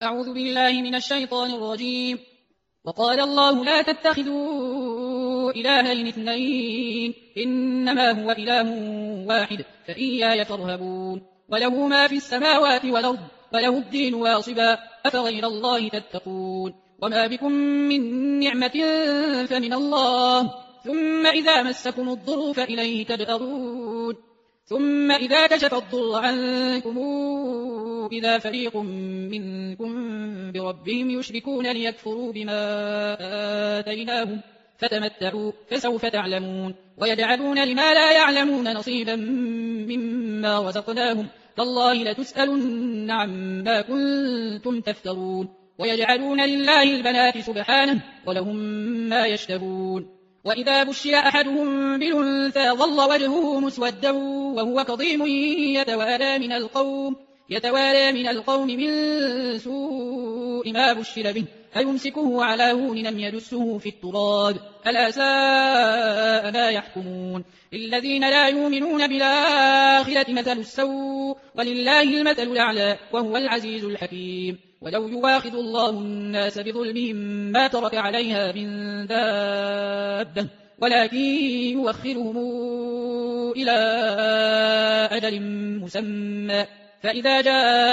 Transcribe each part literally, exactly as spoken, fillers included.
أعوذ بالله من الشيطان الرجيم. وقال الله لا تتخذوا إلهين اثنين إنما هو إله واحد فإياي فارهبون وله ما في السماوات والأرض وله الدين واصبا أفغير الله تتقون وما بكم من نعمة فمن الله ثم إذا مسكم الضر فإليه تجأرون ثم إذا كشف الضر عنكم إذا فريق منكم بربهم يشركون ليكفروا بما آتيناهم فتمتعوا فسوف تعلمون ويجعلون لما لا يعلمون نصيبا مما رزقناهم تالله لتسألن عما كنتم تفترون ويجعلون لله البنات سبحانه ولهم ما يشتهون وإذا بشر أحدهم بالأنثى ظل وجهه مسودا وهو كظيم يتوارى من القوم يتوارى من القوم من سوء ما بشر به أيمسكه على هون أم يدسه في التراب ألا ساء ما يحكمون الذين لا يؤمنون بالآخرة مثل السوء ولله المثل الأعلى وهو العزيز الحكيم ولو يواخذ الله الناس بظلمهم ما ترك عليها من دابة ولكن يوخرهم إلى أجل مسمى فإذا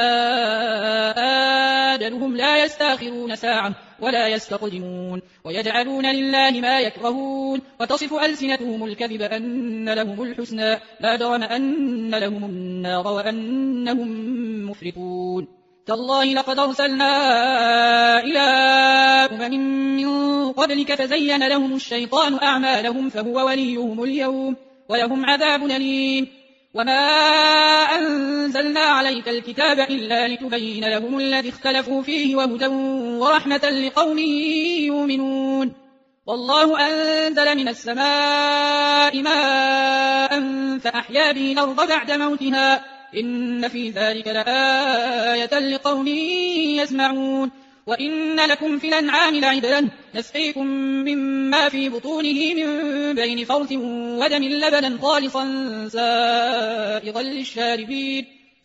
جاء أجلهم لا يستأخرون ساعة ولا يستقدمون ويجعلون لله ما يكرهون وتصف ألسنتهم الكذب أن لهم الحسنى لا جرم أن لهم النار وأنهم مفرطون تالله لقد أرسلنا إلى أمم من قبلك فزين لهم الشيطان أعمالهم فهو وليهم اليوم ولهم عذاب أليم وما أنزلنا عليك الكتاب إلا لتبين لهم الذي اختلفوا فيه وهدى ورحمة لقوم يؤمنون والله أنزل من السماء ماء فأحيا به الأرض بعد موتها إن في ذلك لآية لقوم يسمعون وإن لكم في الأنعام لعبرة نسقيكم مما في بطونه من بين فرث ودم لبنا خالصا سائغا للشاربين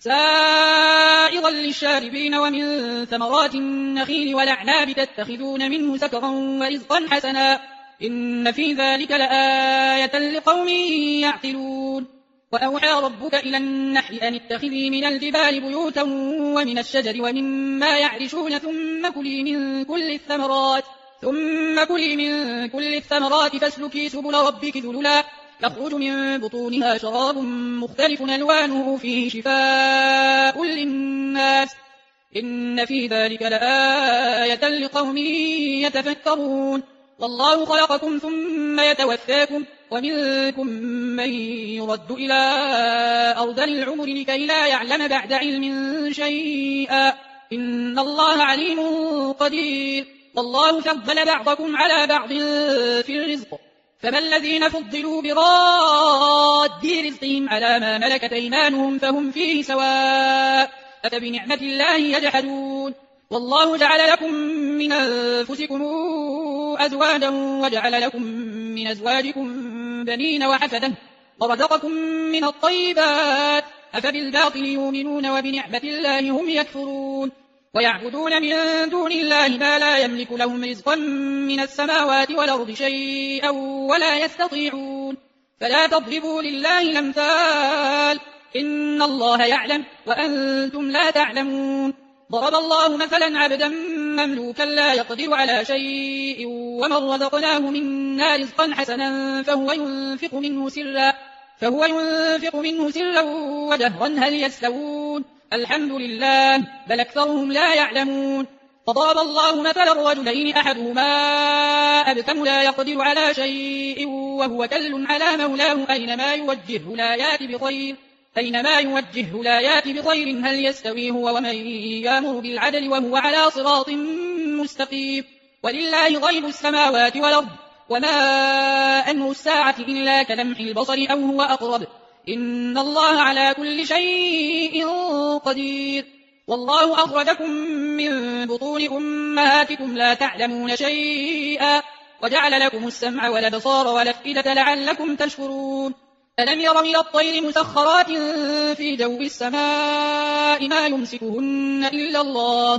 سائغا للشاربين ومن ثمرات النخيل والأعناب تتخذون منه سكرا ورزقا حسنا إن في ذلك لآية لقوم يعقلون وأوحى ربك إلى النحل أن اتخذي من الجبال بيوتا ومن الشجر ومما يعرشون ثم كلي من كل الثمرات ثم كلي من كل الثمرات فاسلكي سبل ربك ذللا يخرج من بطونها شراب مختلف ألوانه فيه شفاء للناس إن في ذلك لآية لقوم يتفكرون والله خلقكم ثم يتوفاكم ومنكم من يرد إلى أرذل العمر لكي لا يعلم بعد علم شيئا إن الله عليم قدير والله فضل بعضكم على بعض في الرزق فما الذين فضلوا براد رزقهم على ما ملكت أيمانهم فهم فيه سواء أفبنعمة الله يجحدون والله جعل لكم من أنفسكم أزواجا وجعل لكم من أزواجكم بنين وحفدة ورزقكم من الطيبات أفبالباطل يؤمنون وبنعمة الله هم يكفرون ويعبدون من دون الله ما لا يملك لهم رزقا من السماوات والأرض شيئا ولا يستطيعون فلا تضربوا لله الأمثال إن الله يعلم وأنتم لا تعلمون ضرب الله مثلا عبدا مملوكا لا يقدر على شيء ومن رزقناه منا رزقا حسنا فهو ينفق منه سرا فهو ينفق منه سرا وجهرا هل يستوون الحمد لله بل أكثرهم لا يعلمون فضرب الله مثلا رجلين أحدهما أبكم لا يقدر على شيء وهو كل على مولاه أينما يوجهه لا يأتي بخير أينما يوجهه لا يأتي بخير هل يستوي هو ومن يأمر بالعدل وهو على صراط مستقيم ولله غيب السماوات والأرض وما أمر الساعة إلا كلمح البصر أو هو أقرب إن الله على كل شيء قدير والله أخرجكم من بطون أمهاتكم لا تعلمون شيئا وجعل لكم السمع والأبصار والأفئدة لعلكم تشكرون ألم يروا إلى الطير مسخرات في جو السماء ما يمسكهن إلا الله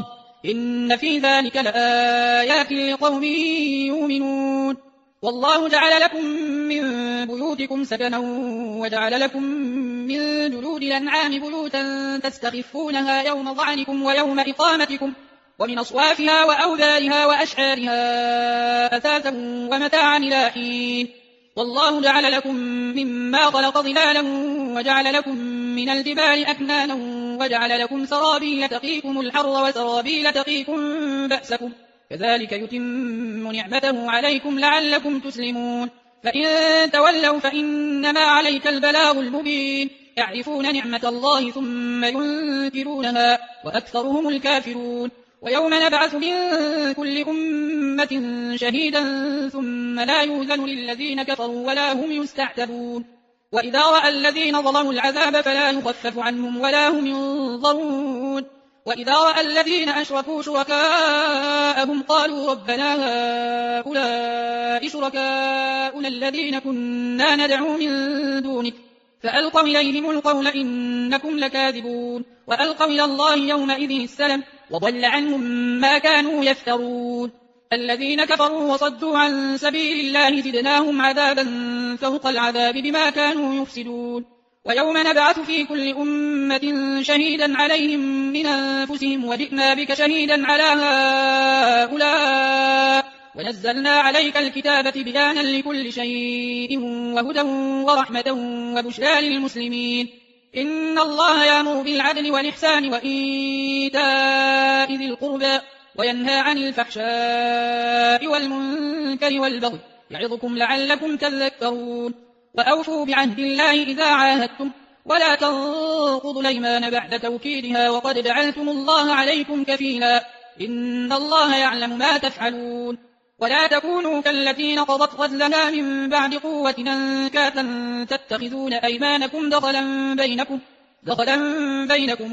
إن في ذلك لآيات لقوم يؤمنون والله جعل لكم من بيوتكم سكنا وجعل لكم من جلود الأنعام بيوتا تستخفونها يوم ضعنكم ويوم إقامتكم ومن أصوافها وأوبارها وأشعارها أثاثا ومتاعا إلى حين والله جعل لكم مما خلق ظلالا وجعل لكم من الجبال أكنانا وجعل لكم سرابيل تقيكم الحر وسرابيل تقيكم بأسكم كذلك يتم نعمته عليكم لعلكم تسلمون فإن تولوا فإنما عليك البلاغ المبين يعرفون نعمة الله ثم ينكرونها وأكثرهم الكافرون ويوم نبعث من كل أمة شهيدا ثم لا يؤذن للذين كفروا ولا هم يستعتبون وإذا رأى الذين ظلموا العذاب فلا يخفف عنهم ولا هم ينظرون وإذا رأى الذين أشركوا شركاءهم قالوا ربنا هؤلاء شركاؤنا الذين كنا ندعو من دونك فألقوا إليهم القول إنكم لكاذبون وألقوا إلى الله يومئذ السلم وضل عنهم ما كانوا يفترون الذين كفروا وصدوا عن سبيل الله زدناهم عذابا فوق العذاب بما كانوا يفسدون ويوم نبعث في كل أمة شهيدا عليهم من أنفسهم وجئنا بك شهيدا على هؤلاء ونزلنا عليك الكتاب بيانا لكل شيء وهدى ورحمة وبشرى للمسلمين إن الله يأمر بالعدل والإحسان وإيتاء ذي القربى وينهى عن الفحشاء والمنكر والبغي يعظكم لعلكم تذكرون وأوفوا بعهد الله إذا عاهدتم ولا تنقضوا الأيمان بعد توكيدها وقد جعلتم الله عليكم كفيلا إن الله يعلم ما تفعلون ولا تكونوا كالتي نقضت غزلها من بعد قوة أنكاثا تتخذون أيمانكم دخلا بينكم دخلا بينكم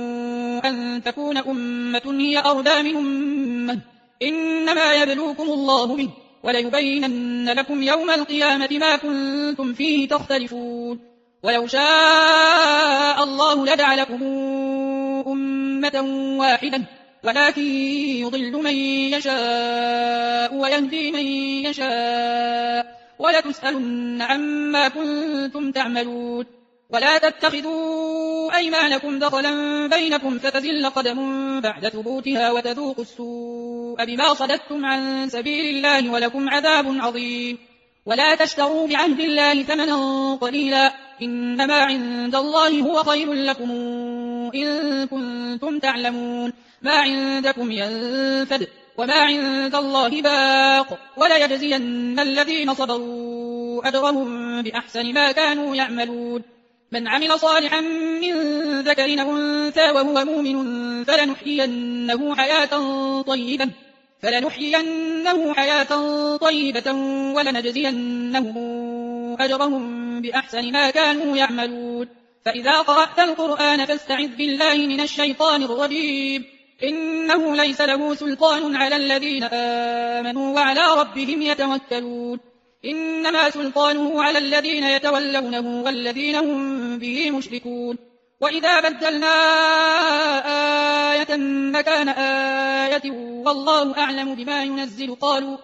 أن تكون أمة هي أربى من أمة إنما يبلوكم الله به وليبينن لكم يوم القيامة ما كنتم فيه تختلفون ولو شاء الله لجعلكم أمة واحدة ولكن يضل من يشاء ويهدي من يشاء ولتسألن عما كنتم تعملون ولا تتخذوا أيمانكم دخلا بينكم فتزل قدم بعد ثبوتها وتذوقوا السوء بما صددتم عن سبيل الله ولكم عذاب عظيم ولا تشتروا بعهد الله ثمنا قليلا إنما عند الله هو خير لكم إن كنتم تعلمون ما عندكم ينفد وما عند الله باق وليجزين الذين صبروا أجرهم بأحسن ما كانوا يعملون من عمل صالحا من ذكر أو أنثى وهو مؤمن فلنحيينه حياة طيبة فلنحيينه حياة طيبة ولنجزينهم أجرهم بأحسن ما كانوا يعملون فإذا قرأت القرآن فاستعذ بالله من الشيطان الرجيم إنه ليس له سلطان على الذين آمنوا وعلى ربهم يتوكلون إنما سلطانه على الذين يتولونه والذين هم به مشركون وإذا بدلنا آية مكان آية والله أعلم بما ينزل قالوا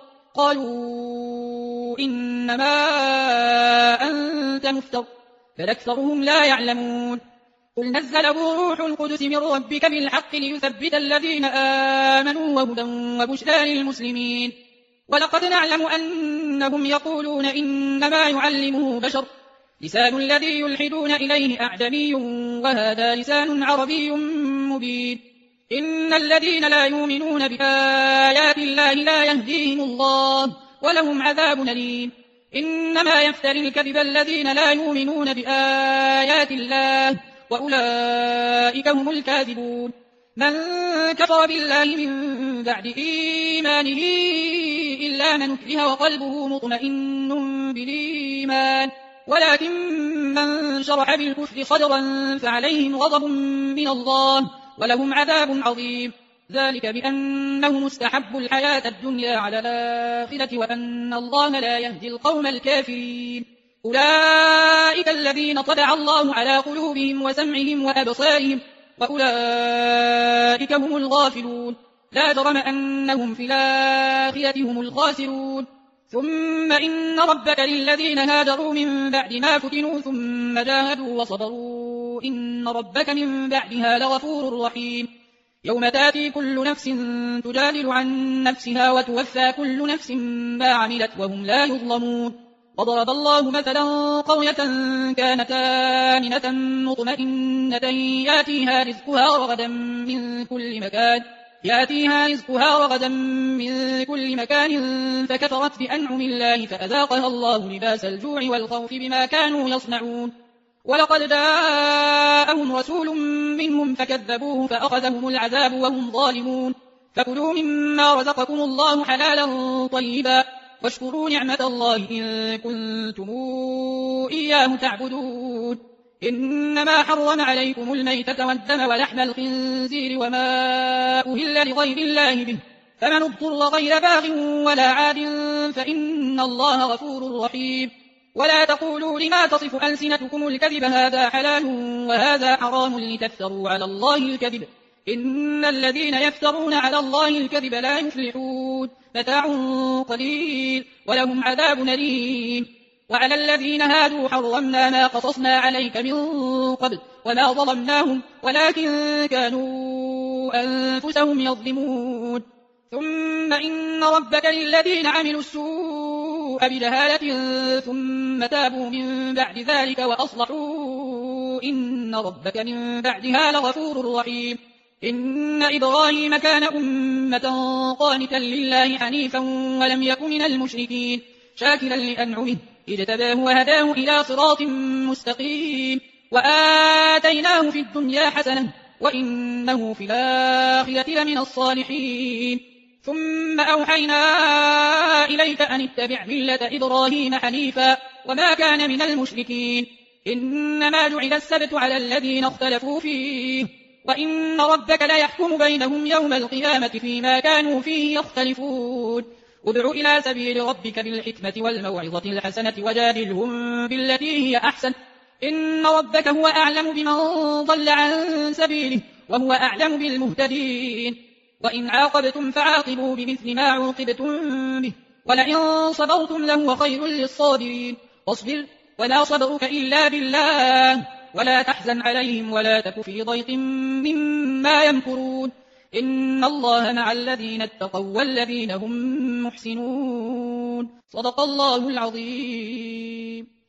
قالوا إنما أنت مفتر بل أكثرهم لا يعلمون قل نزله روح القدس من ربك بالحق ليثبت الذين آمنوا وهدى وبشرى للمسلمين ولقد نعلم أنهم يقولون إنما يعلمه بشر لسان الذي يلحدون إليه أعجمي وهذا لسان عربي مبين إن الذين لا يؤمنون بآيات الله لا يهديهم الله ولهم عذاب أليم إنما يفتري الكذب الذين لا يؤمنون بآيات الله وأولئك هم الكاذبون من كفر بالله من بعد إيمانه إلا من أكره وقلبه مطمئن بالإيمان ولكن من شرح بالكفر صدرا فعليهم غضب من الله ولهم عذاب عظيم ذلك بأنهم استحبوا الحياة الدنيا على الآخرة وأن الله لا يهدي القوم الكافرين أولئك الذين طبع الله على قلوبهم وسمعهم وأبصارهم وأولئك هم الغافلون لا جرم أنهم في الآخرة هم الخاسرون. ثم إن ربك للذين هاجروا من بعد ما فتنوا ثم جاهدوا وصبروا إن ربك من بعدها لغفور رحيم. يوم تاتي كل نفس تجادل عن نفسها وتوفى كل نفس ما عملت وهم لا يظلمون. وضرب الله مثلا قرية كانت آمنة مطمئنة ياتيها رزقها رغدا من كل مكان ياتيها رزقها رغدا من كل مكان فكفرت بأنعم الله فأذاقها الله لباس الجوع والخوف بما كانوا يصنعون. ولقد جاءهم رسول منهم فكذبوه فأخذهم العذاب وهم ظالمون. فكلوا مما رزقكم الله حلالا طيبا واشكروا نعمة الله إن كنتم إياه تعبدون. إنما حرم عليكم الميتة والدم ولحم الخنزير وما أهل لغير الله به فمن اضطر غير باغ ولا عاد فإن الله غفور رحيم. ولا تقولوا لما تصف ألسنتكم الكذب هذا حلال وهذا حرام لتفتروا على الله الكذب إن الذين يفترون على الله الكذب لا يفلحون. متاع قليل ولهم عذاب أليم. وعلى الذين هادوا حرمنا ما قصصنا عليك من قبل وما ظلمناهم ولكن كانوا أنفسهم يظلمون. ثم إن ربك للذين عملوا السوء بجهالة ثم تابوا من بعد ذلك وأصلحوا إن ربك من بعدها لغفور رحيم. إن إبراهيم كان أمة قانتا لله حنيفا ولم يك من المشركين شاكرا لأنعمه اجتباه وهداه إلى صراط مستقيم وآتيناه في الدنيا حسنة وإنه في الآخرة لمن الصالحين. ثم أوحينا إليك أن اتبع ملة إبراهيم حنيفا وما كان من المشركين. إنما جعل السبت على الذين اختلفوا فيه وإن ربك ليحكم بينهم يوم القيامة فيما كانوا فيه يختلفون. ادع إلى سبيل ربك بالحكمة والموعظة الحسنة وجادلهم بالتي هي أحسن إن ربك هو أعلم بمن ضل عن سبيله وهو أعلم بالمهتدين. وإن عاقبتم فعاقبوا بمثل ما عوقبتم به ولئن صبرتم لهو خير للصابرين. واصبر ولا صبرك إلا بالله ولا تحزن عليهم ولا تك في ضيق مما يمكرون إن الله مع الذين اتقوا والذين هم محسنون. صدق الله العظيم.